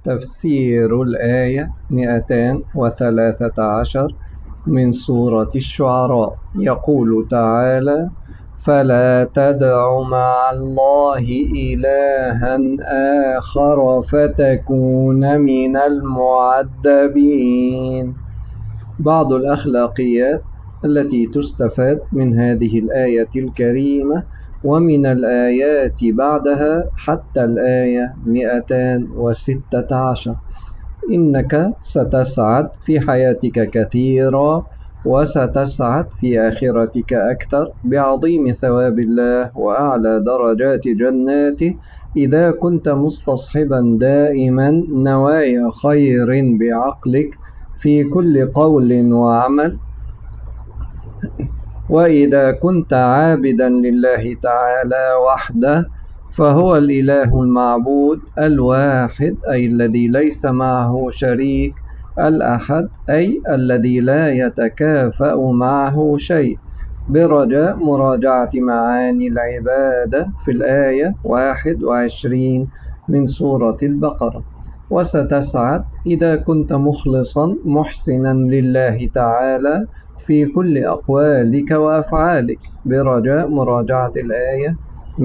تفسير الآية 213 من سورة الشعراء. يقول تعالى: فلا تدع مع الله إلها آخر فتكون من المعذبين. بعض الأخلاقيات التي تستفاد من هذه الآية الكريمة ومن الآيات بعدها حتى الآية 216: إنك ستسعد في حياتك كثيرا، وستسعد في آخرتك أكثر بعظيم ثواب الله وأعلى درجات جناته إذا كنت مستصحبا دائما نوايا خير بعقلك في كل قول وعمل، وإذا كنت عابدا لله تعالى وحده فهو الإله المعبود الواحد، أي الذي ليس معه شريك، الأحد أي الذي لا يتكافأ معه شيء، برجاء مراجعة معاني العبادة في الآية 21 من سورة البقرة. وستسعد إذا كنت مخلصا محسنا لله تعالى في كل أقوالك وأفعالك، برجاء مراجعة الآية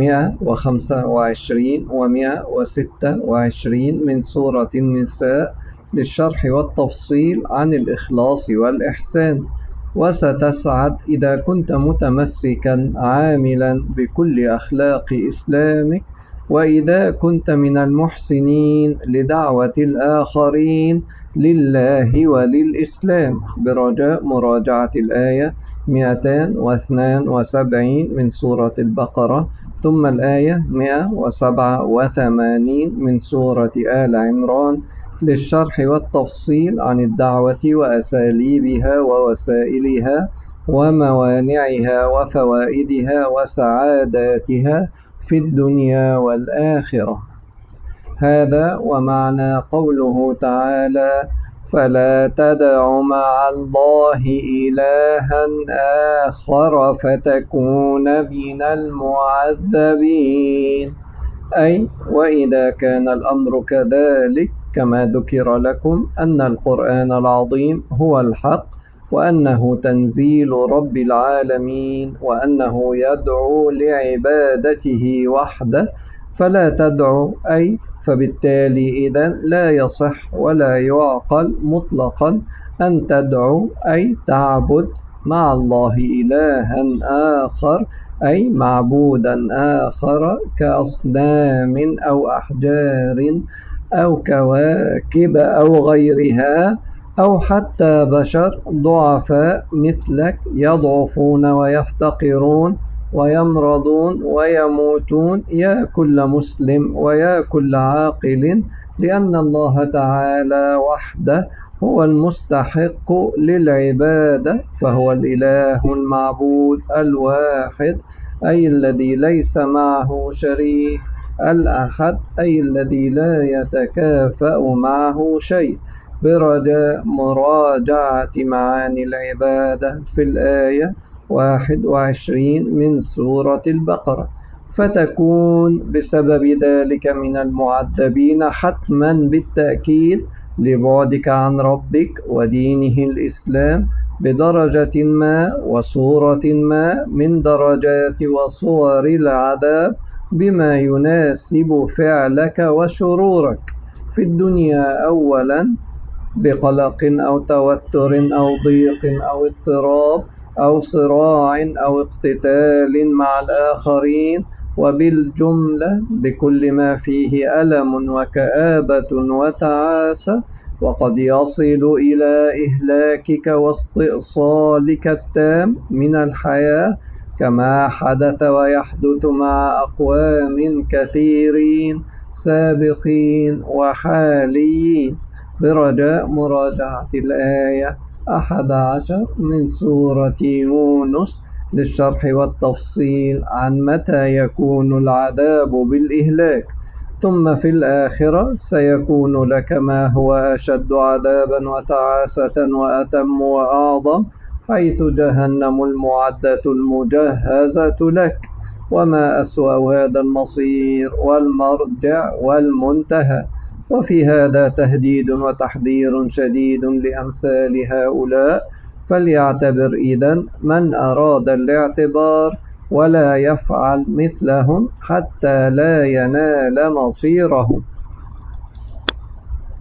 125 و 126 من سورة النساء للشرح والتفصيل عن الإخلاص والإحسان. وستسعد إذا كنت متمسكا عاملا بكل أخلاق إسلامك، وإذا كنت من المحسنين لدعوة الآخرين لله وللإسلام، برجاء مراجعة الآية 272 من سورة البقرة، ثم الآية 187 من سورة آل عمران للشرح والتفصيل عن الدعوة وأساليبها ووسائلها وموانعها وفوائدها وسعاداتها في الدنيا والآخرة. هذا ومعنى قوله تعالى: فلا تدع مع الله إلها آخر فتكون من المعذبين، أي وإذا كان الأمر كذلك كما ذكر لكم أن القرآن العظيم هو الحق، وأنه تنزيل رب العالمين، وأنه يدعو لعبادته وحده، فلا تدعو أي فبالتالي إذن لا يصح ولا يعقل مطلقا أن تدعو أي تعبد مع الله إلها آخر، أي معبودا آخر كأصنام أو أحجار أو كواكب أو غيرها، أو حتى بشر ضعفاء مثلك يضعفون ويفتقرون ويمرضون ويموتون، يا كل مسلم ويا كل عاقل، لأن الله تعالى وحده هو المستحق للعبادة، فهو الإله المعبود الواحد، أي الذي ليس معه شريك، الأحد أي الذي لا يتكافأ معه شيء، برجاء مراجعة معاني العبادة في الآية 21 من سورة البقرة، فتكون بسبب ذلك من المعذبين حتما بالتأكيد لبعدك عن ربك ودينه الإسلام بدرجة ما وصورة ما من درجات وصور العذاب، بما يناسب فعلك وشرورك في الدنيا أولا، بقلق أو توتر أو ضيق أو اضطراب أو صراع أو اقتتال مع الآخرين، وبالجملة بكل ما فيه ألم وكآبة وتعاسة، وقد يصل إلى إهلاكك واستئصالك التام من الحياة، كما حدث ويحدث مع أقوام كثيرين سابقين وحاليين، برجاء مراجعة الآية 11 من سورة يونس للشرح والتفصيل عن متى يكون العذاب بالإهلاك. ثم في الآخرة سيكون لك ما هو أشد عذابا وتعاسة وأتم وأعظم، حيث جهنم المعدة المجهزة لك، وما أسوأ هذا المصير والمرجع والمنتهى. وفي هذا تهديد وتحذير شديد لأمثال هؤلاء، فليعتبر إذن من أراد الاعتبار ولا يفعل مثلهم حتى لا ينال مصيرهم.